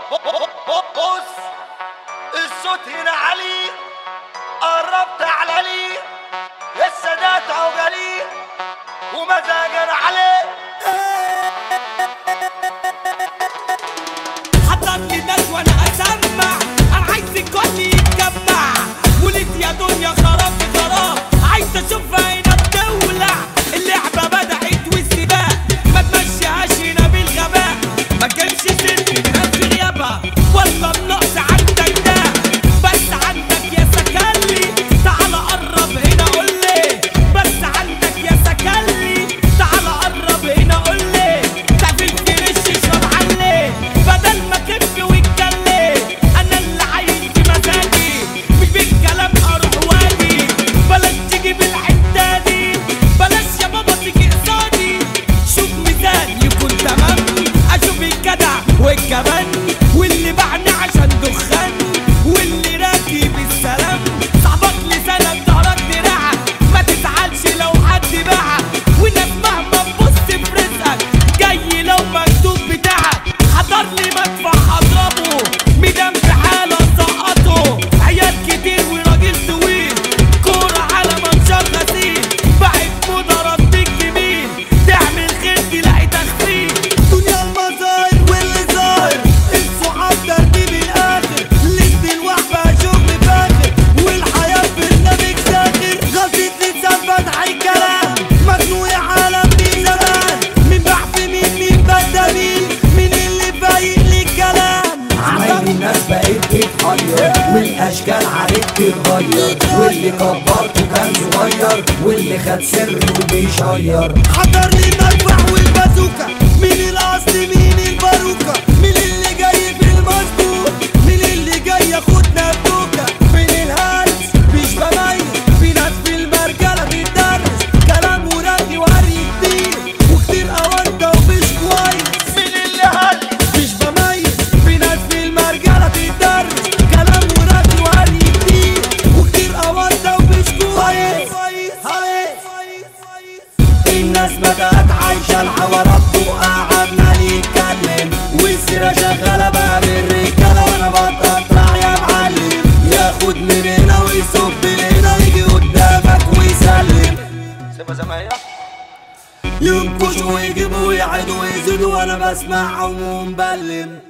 بص الصوت هنا عالي، قربت على لي السادات عجلي ومزاجنا عليه. حضرت الناس وانا اسمع، انا عايز الكل يتجمع، ولد يا دنيا خراب خراب، عايز اشوفها هنا بتولع. اللعبه بدات والسباق ما تمشيهاش هنا بالغباء، ما تجيبش ست الناس في غيابها والله النقص عندك ده، بس عندك يا سكلي تعال قرب هنا قول لي، بس عندك يا سكلي تعال قرب هنا قول لي، تعمل فريش اشرب عليه بدل ما كف واتكلم. انا اللي عايش بمزاجي مش بالكلام اروح واجي، بلاش تيجي بالحته دي، بلاش يا بابا تيجي قصادي. شوف ميزان يكون تمام، اشوف الجدع والجبان واللي باعني عشان دخان واللي راكب السلام. صاحبك لسانك ظهرك دراعك، ما تزعلش لو حد باعك، والناس مهما تبص في رزقك جاي لو مكتوب بتاعك. حضر لي مدفع هضربه، ميدان في حاله سقطه، عيال كتير وراجل طويل، كورة على منشار غسيل، باعت موضة رديك جميل، تعمل خير تلاقي تخفيل. دنيا المظاهر واللي ظاهر، الصحاب ترتيب الاخر، لد الوحبة شغل فاخر، والحياة برنامج ساخر. غلطة لسان فتح الكلام، مخنوق يا عالم دي زمان، مين بحث مين بدأ مين اللي فايق للكلام. عمايل الناس بقت تتغير، والاشكال عليك تتغير، واللي كبرته كان صغير، واللي خد سره بيشير. حضر لي المدفع والبازوكا، مين الاصل مين الباروكة، مين اللي جاي بالمظبوط، مين اللي جاي ياخدنا بدوكة، مين الهلس مش بميز، في ناس في المرجلة بتدرس كلام ورغي وهري كتير، وكتير اوانطة ومش كويس. مين اللي هلس مش بميز، في ناس في المرجلة بتدرس كلام ورغي وهري كتير، وكتير اوانطة ومش كويس. الناس بدأت عايشة الحوارات وقعدنا نتكلم، والسيرة شغالة بقى بالرجالة، وانا بتقطع يا معلم، ياخد من هنا ويصب هنا يجي قدامك ويسلم. سيبها زي ما هي. ينكشوا ويجيبوا ويعيدوا ويزيدوا وانا بسمعهم ومبلم.